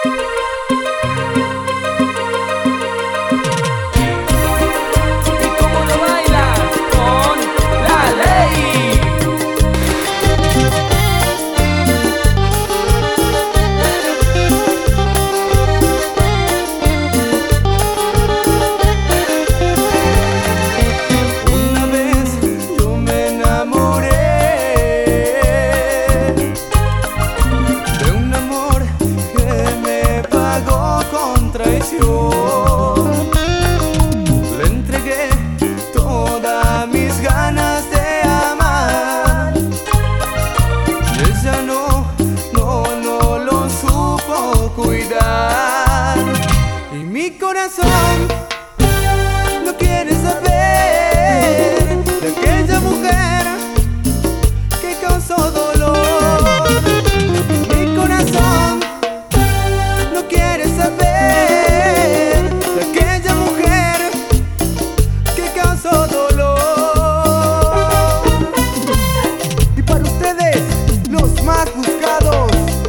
Le entregué todas mis ganas de amar y ella no lo supo cuidar. Y mi corazón no quiere saber de aquella mujer que causó dolor. Mi corazón no quiere saber más buscados.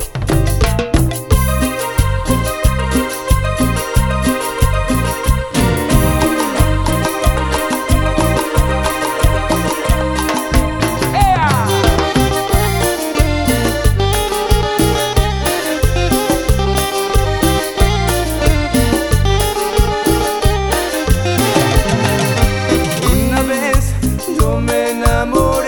Una vez yo me enamoré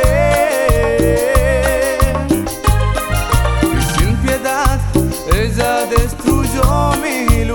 y sin piedad ella destruyó mi